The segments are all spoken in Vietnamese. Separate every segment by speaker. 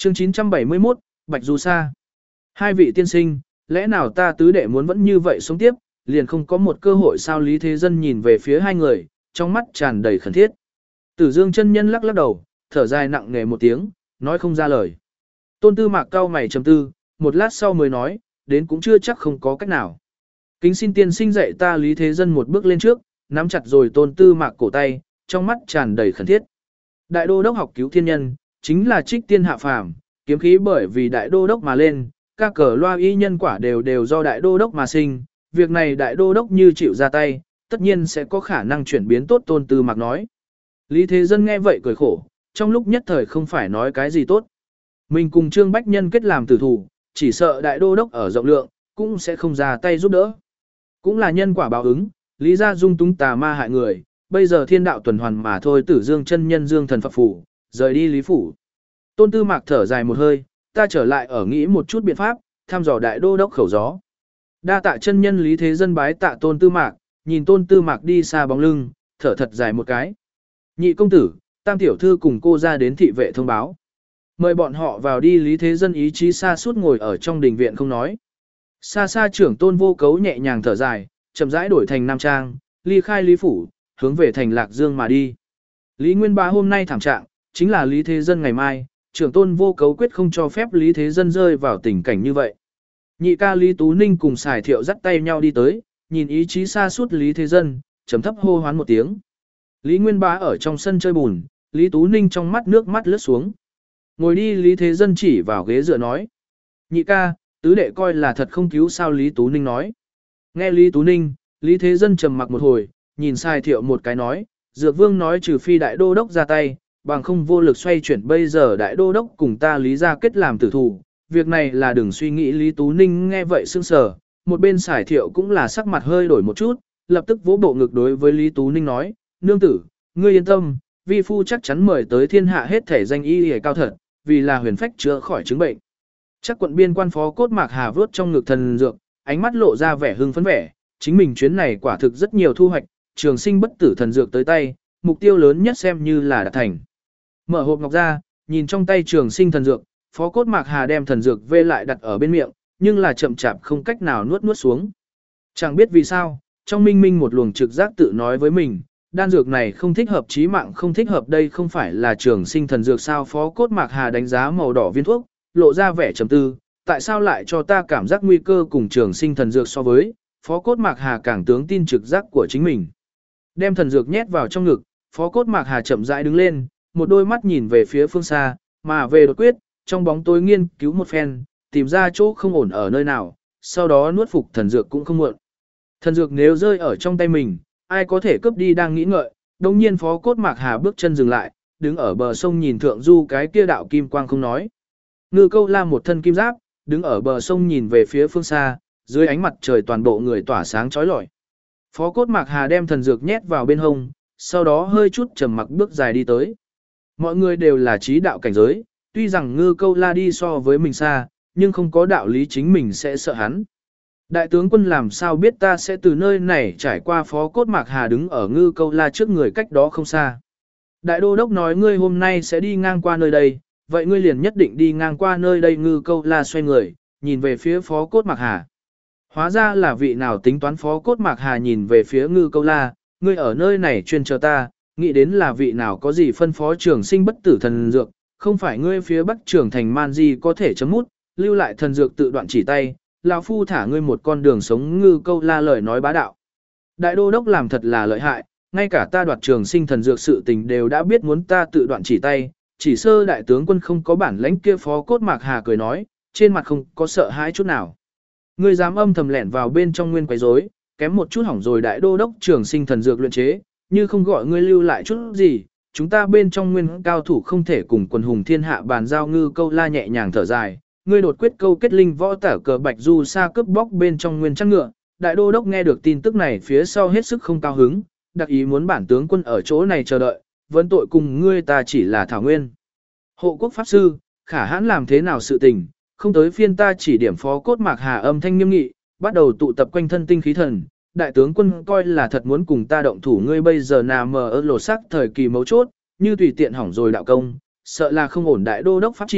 Speaker 1: Chương 971, Bạch Du Sa. Hai vị tiên sinh, lẽ nào ta tứ đệ muốn vẫn như vậy sống tiếp, liền không có một cơ hội sao? Lý Thế Dân nhìn về phía hai người, trong mắt tràn đầy khẩn thiết. Tử Dương chân nhân lắc lắc đầu, thở dài nặng nề một tiếng, nói không ra lời. Tôn Tư Mạc cau mày trầm tư, một lát sau mới nói, đến cũng chưa chắc không có cách nào. Kính xin tiên sinh dạy ta. Lý Thế Dân một bước lên trước, nắm chặt rồi Tôn Tư Mạc cổ tay, trong mắt tràn đầy khẩn thiết. Đại đô đốc học cứu thiên nhân, chính là trích tiên hạ phàm, kiếm khí bởi vì đại đô đốc mà lên, các cờ loa y nhân quả đều do đại đô đốc mà sinh, việc này đại đô đốc như chịu ra tay, tất nhiên sẽ có khả năng chuyển biến tốt. Tôn Tư Mạc nói. Lý Thế Dân nghe vậy cười khổ, trong lúc nhất thời không phải nói cái gì tốt. Mình cùng Trương Bách Nhân kết làm tử thủ, chỉ sợ đại đô đốc ở rộng lượng, cũng sẽ không ra tay giúp đỡ. Cũng là nhân quả báo ứng, Lý gia dung túng tà ma hại người, bây giờ thiên đạo tuần hoàn mà thôi. Tử Dương chân nhân dương thần Phật phủ, rời đi Lý phủ. Tôn Tư Mạc thở dài một hơi, ta trở lại ở nghĩ một chút biện pháp, thăm dò đại đô đốc khẩu gió. Đa tạ chân nhân. Lý Thế Dân bái tạ Tôn Tư Mạc, nhìn Tôn Tư Mạc đi xa bóng lưng, thở thật dài một cái. Nhị công tử, Tam tiểu thư cùng cô ra đến thị vệ thông báo. Mời bọn họ vào đi. Lý Thế Dân ý chí xa suốt ngồi ở trong đình viện không nói. Xa xa trưởng Tôn Vô Cấu nhẹ nhàng thở dài, chậm rãi đổi thành nam trang, ly khai Lý phủ, hướng về thành Lạc Dương mà đi. Lý Nguyên Bá hôm nay thảm trạng, chính là Lý Thế Dân ngày mai, trưởng Tôn Vô Cấu quyết không cho phép Lý Thế Dân rơi vào tình cảnh như vậy. Nhị ca Lý Tú Ninh cùng Sài Thiệu dắt tay nhau đi tới, nhìn ý chí xa suốt Lý Thế Dân, trầm thấp hô hoán một tiếng. Lý Nguyên Bá ở trong sân chơi bùn, Lý Tú Ninh trong mắt nước mắt lướt xuống. Ngồi đi. Lý Thế Dân chỉ vào ghế dựa nói. Nhị ca, tứ đệ coi là thật không cứu sao? Lý Tú Ninh nói. Nghe Lý Tú Ninh, Lý Thế Dân trầm mặc một hồi, nhìn Sài Thiệu một cái nói, Dược Vương nói trừ phi đại đô đốc ra tay, bằng không vô lực xoay chuyển. Bây giờ đại đô đốc cùng ta Lý gia kết làm tử thủ, việc này là đừng suy nghĩ. Lý Tú Ninh nghe vậy sững sờ, một bên Sài Thiệu cũng là sắc mặt hơi đổi một chút, lập tức vỗ bộ ngực đối với Lý Tú Ninh nói, nương tử, ngươi yên tâm, vi phu chắc chắn mời tới thiên hạ hết thể danh y hề cao thật, vì là huyền phách chữa khỏi chứng bệnh. Chắc quận biên quan Phó Cốt Mạc Hà vớt trong ngực thần dược, ánh mắt lộ ra vẻ hưng phấn vẻ, chính mình chuyến này quả thực rất nhiều thu hoạch, trường sinh bất tử thần dược tới tay, mục tiêu lớn nhất xem như là đạt thành. Mở hộp ngọc ra, nhìn trong tay trường sinh thần dược, Phó Cốt Mạc Hà đem thần dược vê lại đặt ở bên miệng, nhưng là chậm chạp không cách nào nuốt xuống. Chẳng biết vì sao, trong minh minh một luồng trực giác tự nói với mình, đan dược này không thích hợp, chí mạng không thích hợp. Đây không phải là trường sinh thần dược sao? Phó Cốt Mạc Hà đánh giá màu đỏ viên thuốc, lộ ra vẻ trầm tư, tại sao lại cho ta cảm giác nguy cơ cùng trường sinh thần dược so với? Phó Cốt Mạc Hà càng tướng tin trực giác của chính mình. Đem thần dược nhét vào trong ngực, Phó Cốt Mạc Hà chậm rãi đứng lên, một đôi mắt nhìn về phía phương xa, mà về đột quyết, trong bóng tối nghiên cứu một phen, tìm ra chỗ không ổn ở nơi nào, sau đó nuốt phục thần dược cũng không muộn. Thần dược nếu rơi ở trong tay mình, ai có thể cướp đi? Đang nghĩ ngợi, đồng nhiên Phó Cốt Mạc Hà bước chân dừng lại, đứng ở bờ sông nhìn thượng du cái kia đạo kim quang không nói. Ngư Câu La một thân kim giáp, đứng ở bờ sông nhìn về phía phương xa, dưới ánh mặt trời toàn bộ người tỏa sáng chói lọi. Phó Cốt Mạc Hà đem thần dược nhét vào bên hông, sau đó hơi chút trầm mặc bước dài đi tới. Mọi người đều là trí đạo cảnh giới, tuy rằng Ngư Câu La đi so với mình xa, nhưng không có đạo lý chính mình sẽ sợ hắn. Đại tướng quân làm sao biết ta sẽ từ nơi này trải qua? Phó Cốt Mạc Hà đứng ở Ngư Câu La trước người cách đó không xa. Đại đô đốc nói ngươi hôm nay sẽ đi ngang qua nơi đây, vậy ngươi liền nhất định đi ngang qua nơi đây. Ngư Câu La xoay người, nhìn về phía Phó Cốt Mạc Hà. Hóa ra là vị nào tính toán? Phó Cốt Mạc Hà nhìn về phía Ngư Câu La, ngươi ở nơi này chuyên chờ ta, nghĩ đến là vị nào có gì phân phó trường sinh bất tử thần dược, không phải ngươi phía Bắc trưởng thành man gì có thể chấm mút, lưu lại thần dược tự đoạn chỉ tay, lão phu thả ngươi một con đường sống. Ngư Câu La lời nói bá đạo. Đại đô đốc làm thật là lợi hại, ngay cả ta đoạt trường sinh thần dược sự tình đều đã biết muốn ta tự đoạn chỉ tay, chỉ sơ đại tướng quân không có bản lãnh kia. Phó Cốt Mạc Hà cười nói, trên mặt không có sợ hãi chút nào. Ngươi dám âm thầm lẻn vào bên trong nguyên quấy rối, kém một chút hỏng rồi đại đô đốc trường sinh thần dược luyện chế, như không gọi ngươi lưu lại chút gì, chúng ta bên trong nguyên cao thủ không thể cùng quần hùng thiên hạ bàn giao. Ngư Câu La nhẹ nhàng thở dài, ngươi đột quyết câu kết linh võ tả cờ Bạch Du Sa cướp bóc bên trong nguyên trăng ngựa. Đại đô đốc nghe được tin tức này phía sau hết sức không cao hứng, đặc ý muốn bản tướng quân ở chỗ này chờ đợi, vấn tội cùng ngươi ta chỉ là thảo nguyên hộ quốc pháp sư, khả hãn làm thế nào sự tình, không tới phiên ta chỉ điểm. Phó Cốt Mạc Hà âm thanh nghiêm nghị, bắt đầu tụ tập quanh thân tinh khí thần. Đại tướng quân coi là thật muốn cùng ta động thủ, ngươi bây giờ nằm ở lột xác thời kỳ mấu chốt, như tùy tiện hỏng rồi đạo công, sợ là không ổn. Đại đô đốc pháp chỉ,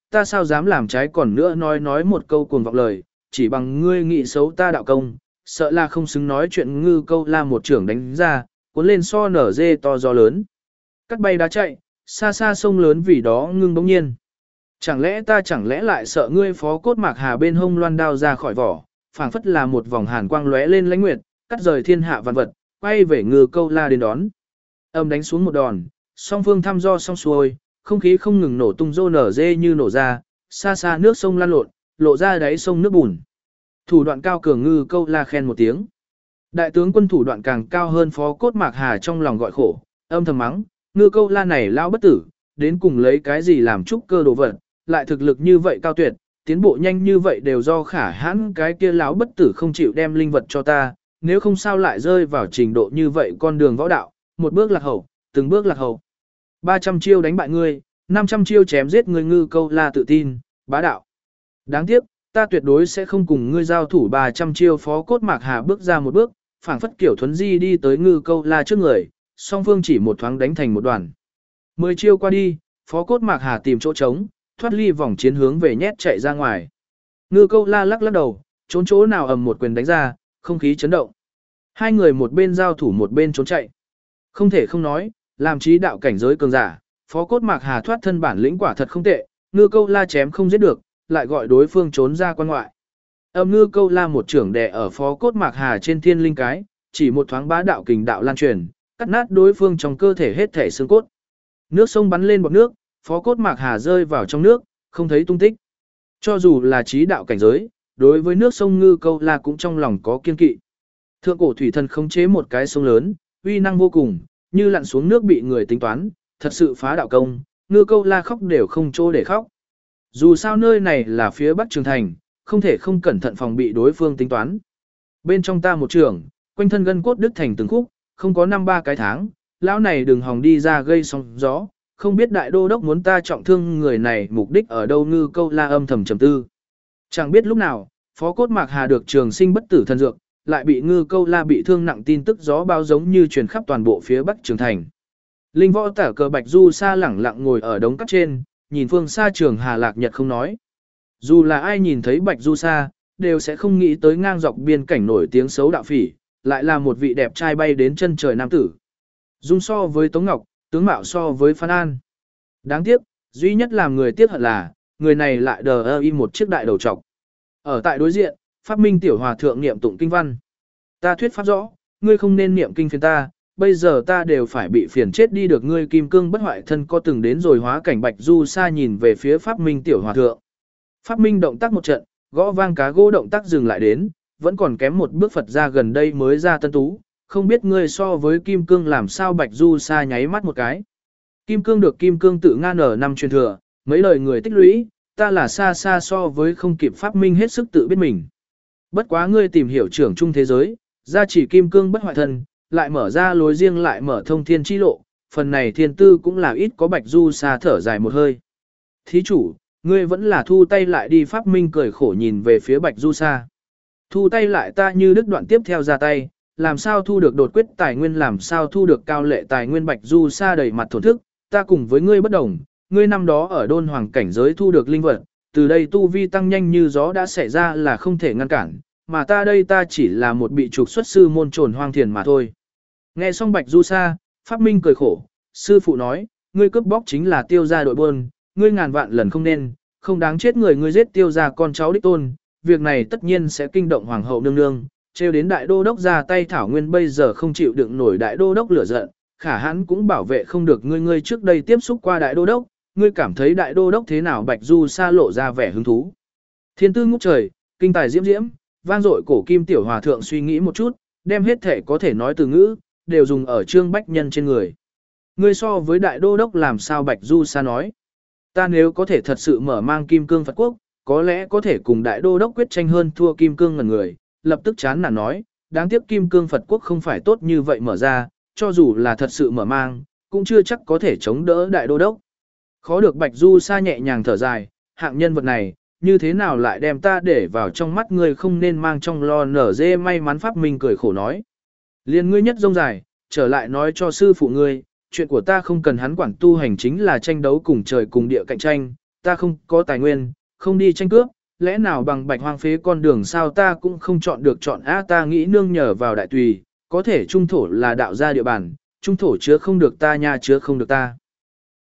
Speaker 1: ta sao dám làm trái còn nữa nói một câu cuồng vọng lời, chỉ bằng ngươi nghị xấu ta đạo công, sợ là không xứng nói chuyện Ngư Câu La một trưởng đánh ra, cuốn lên so nở dê to gió lớn. Cắt bay đá chạy, xa xa sông lớn vì đó ngưng bỗng nhiên. Chẳng lẽ lại sợ ngươi Phó Cốt Mạc Hà bên hông loan đao ra khỏi vỏ, phảng phất là một vòng hàn quang lóe lên lãnh nguyệt, cắt rời thiên hạ vạn vật, quay về Ngư Câu La đến đón. Âm đánh xuống một đòn, song phương thăm do xong xuôi, không khí không ngừng nổ tung rô nở dê như nổ ra, xa xa nước sông lan lộn, lộ ra đáy sông nước bùn. Thủ đoạn cao cường Ngư Câu La khen một tiếng. Đại tướng quân thủ đoạn càng cao hơn Phó Cốt Mạc Hà trong lòng gọi khổ, âm thầm mắng, Ngư Câu La này lao bất tử, đến cùng lấy cái gì làm trúc cơ đồ vật, lại thực lực như vậy cao tuyệt, tiến bộ nhanh như vậy đều do khả hãn cái kia lão bất tử không chịu đem linh vật cho ta, nếu không sao lại rơi vào trình độ như vậy con đường võ đạo, một bước lạc hậu, từng bước lạc hậu. 300 chiêu đánh bại ngươi, 500 chiêu chém giết ngươi Ngư Câu La tự tin, bá đạo. Đáng tiếc, ta tuyệt đối sẽ không cùng ngươi giao thủ 300 chiêu. Phó Cốt Mạc Hà bước ra một bước, phảng phất kiểu thuấn di đi tới Ngư Câu La trước người, song phương chỉ một thoáng đánh thành một đoàn. 10 chiêu qua đi, Phó Cốt Mạc Hà tìm chỗ trống, thoát ly vòng chiến hướng về nhét chạy ra ngoài. Ngư Câu La lắc lắc đầu, trốn chỗ nào ầm một quyền đánh ra, không khí chấn động. Hai người một bên giao thủ một bên trốn chạy. Không thể không nói, làm trí đạo cảnh giới cường giả, Phó Cốt Mạc Hà thoát thân bản lĩnh quả thật không tệ, Ngư Câu La chém không giết được, lại gọi đối phương trốn ra quan ngoại. Ngư Câu La một trưởng đè ở Phó Cốt Mạc Hà trên thiên linh cái, chỉ một thoáng bá đạo kình đạo lan truyền, cắt nát đối phương trong cơ thể hết thể xương cốt. Nước sông bắn lên bọt nước, Phó Cốt Mạc Hà rơi vào trong nước, không thấy tung tích. Cho dù là trí đạo cảnh giới, đối với nước sông Ngư Câu La cũng trong lòng có kiên kỵ. Thượng cổ thủy thần khống chế một cái sông lớn, uy năng vô cùng, như lặn xuống nước bị người tính toán, thật sự phá đạo công, Ngư Câu La khóc đều không chỗ để khóc. Dù sao nơi này là phía Bắc Trường Thành, không thể không cẩn thận phòng bị đối phương tính toán. Bên trong ta một trường, quanh thân gân cốt đứt thành từng khúc, không có 5-3 cái tháng, lão này đừng hòng đi ra gây sóng gió, không biết đại đô đốc muốn ta trọng thương người này mục đích ở đâu. Ngư Câu La âm thầm trầm tư. Chẳng biết lúc nào, Phó Cốt Mạc Hà được trường sinh bất tử thần dược, lại bị Ngư Câu La bị thương nặng tin tức gió bao giống như truyền khắp toàn bộ phía Bắc Trường Thành. Linh võ tả cờ Bạch Du Sa lẳng lặng ngồi ở đống cát trên, nhìn phương xa Trường Hà Lạc Nhật không nói. Dù là ai nhìn thấy Bạch Du Sa, đều sẽ không nghĩ tới ngang dọc biên cảnh nổi tiếng xấu đạo phỉ, lại là một vị đẹp trai bay đến chân trời nam tử. Dung so với Tống Ngọc, tướng mạo so với Phan An. Đáng tiếc, duy nhất làm người tiếc hận là, người này lại đờ ơ im một chiếc đại đầu trọc. Ở tại đối diện, Pháp Minh tiểu hòa thượng niệm tụng kinh văn. Ta thuyết pháp rõ, ngươi không nên niệm kinh phiền ta, bây giờ ta đều phải bị phiền chết đi được. Ngươi kim cương bất hoại thân có từng đến rồi hóa cảnh. Bạch Du Sa nhìn về phía Pháp Minh tiểu hòa thượng. Pháp Minh động tác một trận, gõ vang cá gỗ động tác dừng lại đến, vẫn còn kém một bước Phật ra gần đây mới ra tân tú, không biết ngươi so với kim cương làm sao. Bạch Du Sa nháy mắt một cái. Kim cương được kim cương tự Nga nở năm truyền thừa, mấy lời người tích lũy, ta là xa xa so với không kịp. Pháp Minh hết sức tự biết mình. Bất quá ngươi tìm hiểu trưởng trung thế giới, gia chỉ kim cương bất hoại thân, lại mở ra lối riêng lại mở thông thiên chi lộ, phần này thiên tư cũng là ít có. Bạch Du Sa thở dài một hơi. Thí chủ, ngươi vẫn là thu tay lại đi. Pháp Minh cười khổ nhìn về phía Bạch Du Sa. Thu tay lại ta như đứt đoạn tiếp theo ra tay, làm sao thu được đột quyết tài nguyên, làm sao thu được cao lệ tài nguyên. Bạch Du Sa đầy mặt thổn thức, ta cùng với ngươi bất đồng, ngươi năm đó ở đôn hoàng cảnh giới thu được linh vật, từ đây tu vi tăng nhanh như gió đã xảy ra là không thể ngăn cản, mà ta đây ta chỉ là một bị trục xuất sư môn trồn hoang thiền mà thôi. Nghe xong Bạch Du Sa, Pháp Minh cười khổ, sư phụ nói, ngươi cướp bóc chính là Tiêu gia đội buôn, ngươi ngàn vạn lần không nên, không đáng chết người, ngươi giết Tiêu gia con cháu đích tôn, việc này tất nhiên sẽ kinh động hoàng hậu nương nương, trêu đến đại đô đốc ra tay. Thảo Nguyên bây giờ không chịu đựng nổi đại đô đốc lửa giận, khả hãn cũng bảo vệ không được ngươi. Ngươi trước đây tiếp xúc qua đại đô đốc, ngươi cảm thấy đại đô đốc thế nào? Bạch Du Sa lộ ra vẻ hứng thú. Thiên tư ngút trời, kinh tài diễm diễm, vang dội cổ kim tiểu hòa thượng suy nghĩ một chút, đem hết thể có thể nói từ ngữ, đều dùng ở Trương Bách Nhân trên người. Ngươi so với đại đô đốc làm sao? Bạch Du Sa nói. Ta nếu có thể thật sự mở mang kim cương Phật quốc, có lẽ có thể cùng đại đô đốc quyết tranh hơn thua. Kim cương ngẩn người, lập tức chán nản nói, đáng tiếc kim cương Phật quốc không phải tốt như vậy mở ra, cho dù là thật sự mở mang, cũng chưa chắc có thể chống đỡ đại đô đốc. Khó được. Bạch Du Sa nhẹ nhàng thở dài, hạng nhân vật này, như thế nào lại đem ta để vào trong mắt ngươi, không nên mang trong lo nở dê. May mắn. Pháp Minh cười khổ nói, liền ngươi nhất rông dài, trở lại nói cho sư phụ ngươi, chuyện của ta không cần hắn quản, tu hành chính là tranh đấu cùng trời cùng địa cạnh tranh, ta không có tài nguyên, không đi tranh cướp, lẽ nào bằng bạch hoang phế con đường sao ta cũng không chọn được chọn á ta nghĩ nương nhờ vào đại tùy, có thể trung thổ là đạo gia địa bàn, trung thổ chứa không được ta nha chứa không được ta.